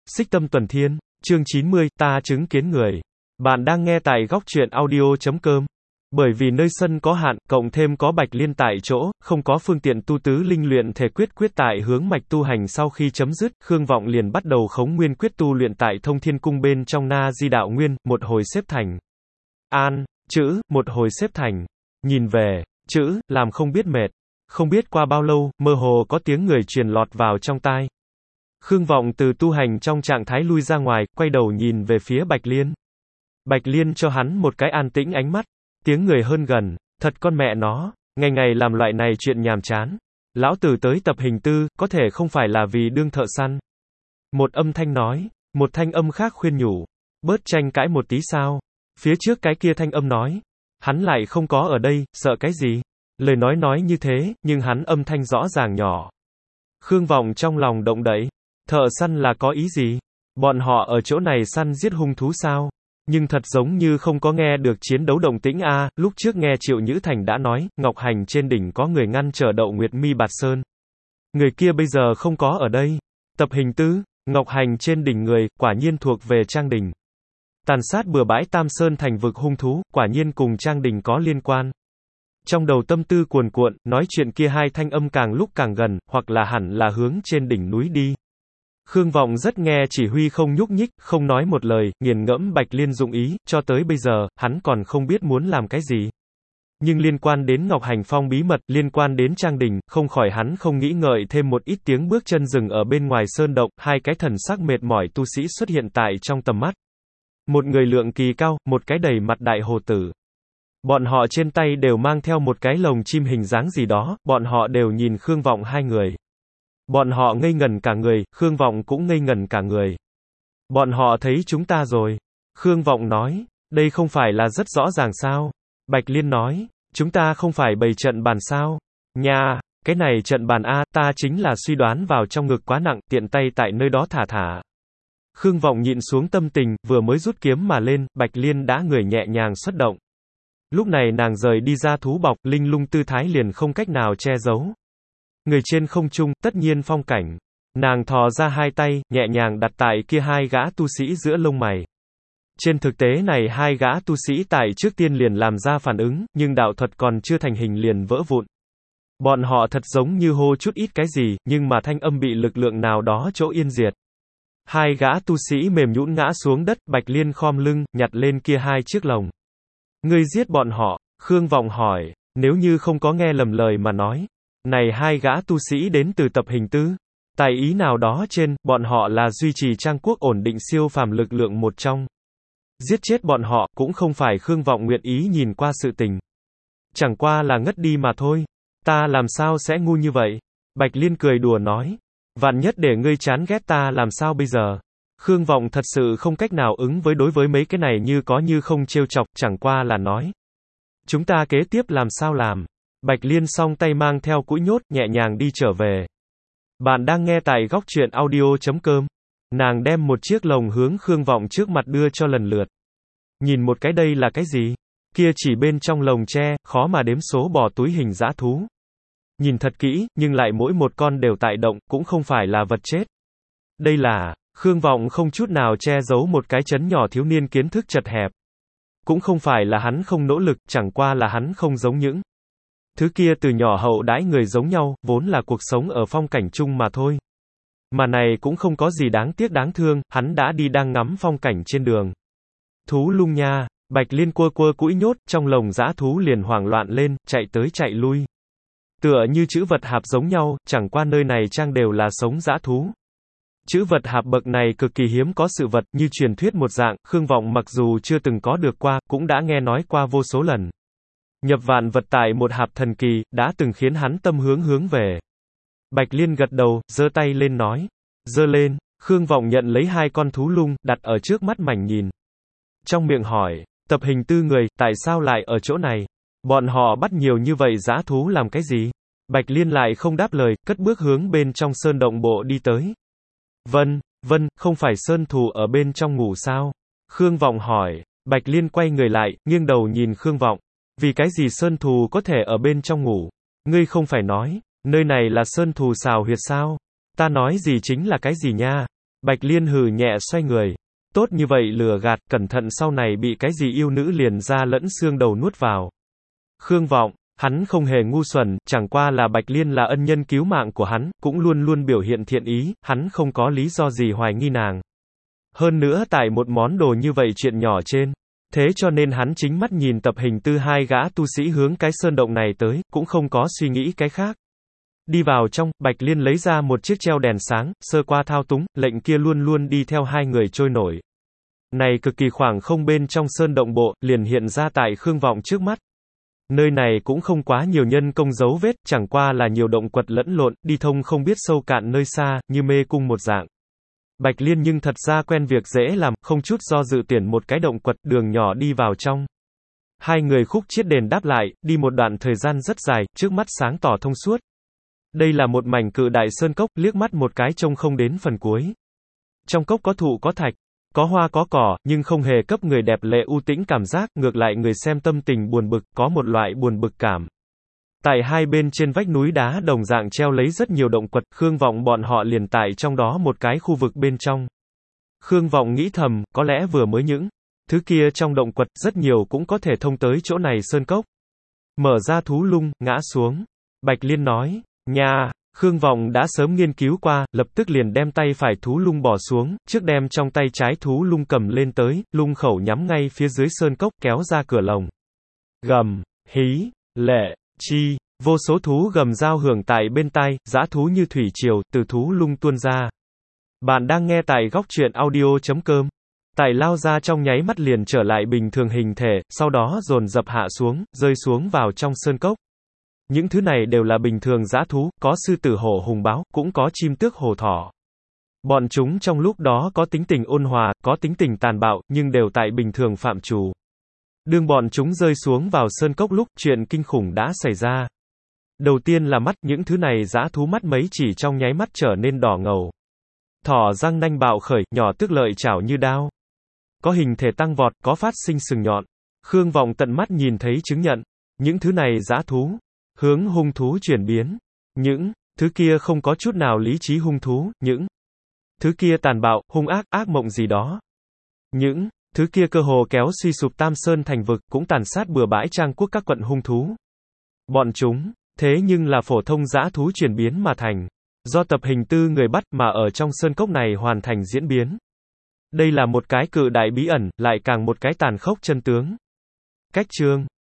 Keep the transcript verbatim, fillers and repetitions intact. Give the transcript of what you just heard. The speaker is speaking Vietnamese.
Xích Tâm Tuần Thiên, chương chín mươi, ta chứng kiến người. Bạn đang nghe tại góc truyện audio chấm com. Bởi vì nơi sân có hạn, cộng thêm có Bạch Liên tại chỗ, không có phương tiện tu tứ linh luyện thể quyết quyết tại hướng mạch tu hành sau khi chấm dứt, Khương Vọng liền bắt đầu khống nguyên quyết tu luyện tại Thông Thiên Cung bên trong Na Di Đạo Nguyên, một hồi xếp thành an, chữ, một hồi xếp thành nhìn về, chữ, làm không biết mệt. Không biết qua bao lâu, mơ hồ có tiếng người truyền lọt vào trong tai. Khương Vọng từ tu hành trong trạng thái lui ra ngoài, quay đầu nhìn về phía Bạch Liên. Bạch Liên cho hắn một cái an tĩnh ánh mắt. Tiếng người hơn gần, thật con mẹ nó, ngày ngày làm loại này chuyện nhàm chán. Lão tử tới tập hình tư, có thể không phải là vì đương thợ săn. Một âm thanh nói, một thanh âm khác khuyên nhủ, bớt tranh cãi một tí sao. Phía trước cái kia thanh âm nói, hắn lại không có ở đây, sợ cái gì. Lời nói nói như thế, nhưng hắn âm thanh rõ ràng nhỏ. Khương Vọng trong lòng động đậy. Thợ săn là có ý gì? Bọn họ ở chỗ này săn giết hung thú sao? Nhưng thật giống như không có nghe được chiến đấu động tĩnh a. Lúc trước nghe Triệu Nhữ Thành đã nói, Ngọc Hành trên đỉnh có người ngăn trở Đậu Nguyệt Mi Bạt Sơn. Người kia bây giờ không có ở đây. Tập hình tứ, Ngọc Hành trên đỉnh người, quả nhiên thuộc về Trang Đình. Tàn sát bừa bãi Tam Sơn thành vực hung thú, quả nhiên cùng Trang Đình có liên quan. Trong đầu tâm tư cuồn cuộn, nói chuyện kia hai thanh âm càng lúc càng gần, hoặc là hẳn là hướng trên đỉnh núi đi. Khương Vọng rất nghe chỉ huy không nhúc nhích, không nói một lời, nghiền ngẫm Bạch Liên dụng ý, cho tới bây giờ, hắn còn không biết muốn làm cái gì. Nhưng liên quan đến Ngọc Hành Phong bí mật, liên quan đến Trang Đình, không khỏi hắn không nghĩ ngợi thêm một ít tiếng bước chân rừng ở bên ngoài sơn động, hai cái thần sắc mệt mỏi tu sĩ xuất hiện tại trong tầm mắt. Một người lượng kỳ cao, một cái đầy mặt đại hồ tử. Bọn họ trên tay đều mang theo một cái lồng chim hình dáng gì đó, bọn họ đều nhìn Khương Vọng hai người. Bọn họ ngây ngẩn cả người, Khương Vọng cũng ngây ngẩn cả người. Bọn họ thấy chúng ta rồi. Khương Vọng nói, đây không phải là rất rõ ràng sao? Bạch Liên nói, chúng ta không phải bày trận bàn sao? Nha, cái này trận bàn a, ta chính là suy đoán vào trong ngực quá nặng, tiện tay tại nơi đó thả thả. Khương Vọng nhịn xuống tâm tình, vừa mới rút kiếm mà lên, Bạch Liên đã người nhẹ nhàng xuất động. Lúc này nàng rời đi ra thú bọc, linh lung tư thái liền không cách nào che giấu. Người trên không trung, tất nhiên phong cảnh. Nàng thò ra hai tay, nhẹ nhàng đặt tại kia hai gã tu sĩ giữa lông mày. Trên thực tế này hai gã tu sĩ tại trước tiên liền làm ra phản ứng, nhưng đạo thuật còn chưa thành hình liền vỡ vụn. Bọn họ thật giống như hô chút ít cái gì, nhưng mà thanh âm bị lực lượng nào đó chỗ yên diệt. Hai gã tu sĩ mềm nhũn ngã xuống đất, Bạch Liên khom lưng, nhặt lên kia hai chiếc lồng. Ngươi giết bọn họ, Khương Vọng hỏi, nếu như không có nghe lầm lời mà nói. Này hai gã tu sĩ đến từ tập hình tứ. Tại ý nào đó trên, bọn họ là duy trì Trang Quốc ổn định siêu phàm lực lượng một trong. Giết chết bọn họ, cũng không phải Khương Vọng nguyện ý nhìn qua sự tình. Chẳng qua là ngất đi mà thôi. Ta làm sao sẽ ngu như vậy? Bạch Liên cười đùa nói. Vạn nhất để ngươi chán ghét ta làm sao bây giờ? Khương Vọng thật sự không cách nào ứng với đối với mấy cái này như có như không trêu chọc, chẳng qua là nói. Chúng ta kế tiếp làm sao làm? Bạch Liên song tay mang theo cũi nhốt, nhẹ nhàng đi trở về. Bạn đang nghe tại góc truyện audio chấm com. Nàng đem một chiếc lồng hướng Khương Vọng trước mặt đưa cho lần lượt. Nhìn một cái đây là cái gì? Kia chỉ bên trong lồng tre, khó mà đếm số bò túi hình dã thú. Nhìn thật kỹ, nhưng lại mỗi một con đều tại động, cũng không phải là vật chết. Đây là, Khương Vọng không chút nào che giấu một cái chấn nhỏ thiếu niên kiến thức chật hẹp. Cũng không phải là hắn không nỗ lực, chẳng qua là hắn không giống những thứ kia từ nhỏ hậu đãi người giống nhau, vốn là cuộc sống ở phong cảnh chung mà thôi. Mà này cũng không có gì đáng tiếc đáng thương, hắn đã đi đang ngắm phong cảnh trên đường. Thú lung nha, Bạch Liên quơ quơ cũi nhốt, trong lồng dã thú liền hoảng loạn lên, chạy tới chạy lui. Tựa như chữ vật hạp giống nhau, chẳng qua nơi này trang đều là sống dã thú. Chữ vật hạp bậc này cực kỳ hiếm có sự vật, như truyền thuyết một dạng, Khương Vọng mặc dù chưa từng có được qua, cũng đã nghe nói qua vô số lần. Nhập vạn vật tại một hạp thần kỳ, đã từng khiến hắn tâm hướng hướng về. Bạch Liên gật đầu, giơ tay lên nói. Giơ lên, Khương Vọng nhận lấy hai con thú lung, đặt ở trước mắt mảnh nhìn. Trong miệng hỏi, tập hình tư người, tại sao lại ở chỗ này? Bọn họ bắt nhiều như vậy dã thú làm cái gì? Bạch Liên lại không đáp lời, cất bước hướng bên trong sơn động bộ đi tới. Vân, Vân, không phải sơn thù ở bên trong ngủ sao? Khương Vọng hỏi. Bạch Liên quay người lại, nghiêng đầu nhìn Khương Vọng. Vì cái gì sơn thù có thể ở bên trong ngủ? Ngươi không phải nói, nơi này là sơn thù xào huyệt sao? Ta nói gì chính là cái gì nha? Bạch Liên hừ nhẹ xoay người. Tốt như vậy lừa gạt, cẩn thận sau này bị cái gì yêu nữ liền da lẫn xương đầu nuốt vào. Khương Vọng, hắn không hề ngu xuẩn, chẳng qua là Bạch Liên là ân nhân cứu mạng của hắn, cũng luôn luôn biểu hiện thiện ý, hắn không có lý do gì hoài nghi nàng. Hơn nữa tại một món đồ như vậy chuyện nhỏ trên. Thế cho nên hắn chính mắt nhìn tập hình tư hai gã tu sĩ hướng cái sơn động này tới, cũng không có suy nghĩ cái khác. Đi vào trong, Bạch Liên lấy ra một chiếc treo đèn sáng, sơ qua thao túng, lệnh kia luôn luôn đi theo hai người trôi nổi. Này cực kỳ khoảng không bên trong sơn động bộ, liền hiện ra tại Khương Vọng trước mắt. Nơi này cũng không quá nhiều nhân công dấu vết, chẳng qua là nhiều động quật lẫn lộn, đi thông không biết sâu cạn nơi xa, như mê cung một dạng. Bạch Liên nhưng thật ra quen việc dễ làm, không chút do dự tuyển một cái động quật, đường nhỏ đi vào trong. Hai người khúc chiết đền đáp lại, đi một đoạn thời gian rất dài, trước mắt sáng tỏ thông suốt. Đây là một mảnh cự đại sơn cốc, liếc mắt một cái trông không đến phần cuối. Trong cốc có thụ có thạch, có hoa có cỏ, nhưng không hề cấp người đẹp lệ u tĩnh cảm giác, ngược lại người xem tâm tình buồn bực, có một loại buồn bực cảm. Tại hai bên trên vách núi đá đồng dạng treo lấy rất nhiều động quật, Khương Vọng bọn họ liền tại trong đó một cái khu vực bên trong. Khương Vọng nghĩ thầm, có lẽ vừa mới những thứ kia trong động quật, rất nhiều cũng có thể thông tới chỗ này sơn cốc. Mở ra thú lung, ngã xuống. Bạch Liên nói, nha, Khương Vọng đã sớm nghiên cứu qua, lập tức liền đem tay phải thú lung bỏ xuống, trước đem trong tay trái thú lung cầm lên tới, lung khẩu nhắm ngay phía dưới sơn cốc, kéo ra cửa lồng. Gầm, hí, lệ, chi, vô số thú gầm giao hưởng tại bên tai, dã thú như thủy triều, từ thú lung tuôn ra. Bạn đang nghe tại góc truyện audio chấm com. Tại lao ra trong nháy mắt liền trở lại bình thường hình thể, sau đó dồn dập hạ xuống, rơi xuống vào trong sơn cốc. Những thứ này đều là bình thường dã thú, có sư tử hổ hùng báo, cũng có chim tước hổ thỏ. Bọn chúng trong lúc đó có tính tình ôn hòa, có tính tình tàn bạo, nhưng đều tại bình thường phạm trù. Đương bọn chúng rơi xuống vào sơn cốc lúc, chuyện kinh khủng đã xảy ra. Đầu tiên là mắt, những thứ này dã thú mắt mấy chỉ trong nháy mắt trở nên đỏ ngầu. Thỏ răng nanh bạo khởi, nhỏ tức lợi chảo như đao. Có hình thể tăng vọt, có phát sinh sừng nhọn. Khương Vọng tận mắt nhìn thấy chứng nhận. Những thứ này dã thú, hướng hung thú chuyển biến. Những thứ kia không có chút nào lý trí hung thú, những thứ kia tàn bạo, hung ác, ác mộng gì đó. Những thứ kia cơ hồ kéo suy sụp Tam Sơn thành vực, cũng tàn sát bừa bãi Trang Quốc các quận hung thú. Bọn chúng, thế nhưng là phổ thông dã thú chuyển biến mà thành. Do tập hình tư người bắt mà ở trong sơn cốc này hoàn thành diễn biến. Đây là một cái cự đại bí ẩn, lại càng một cái tàn khốc chân tướng. Cách chương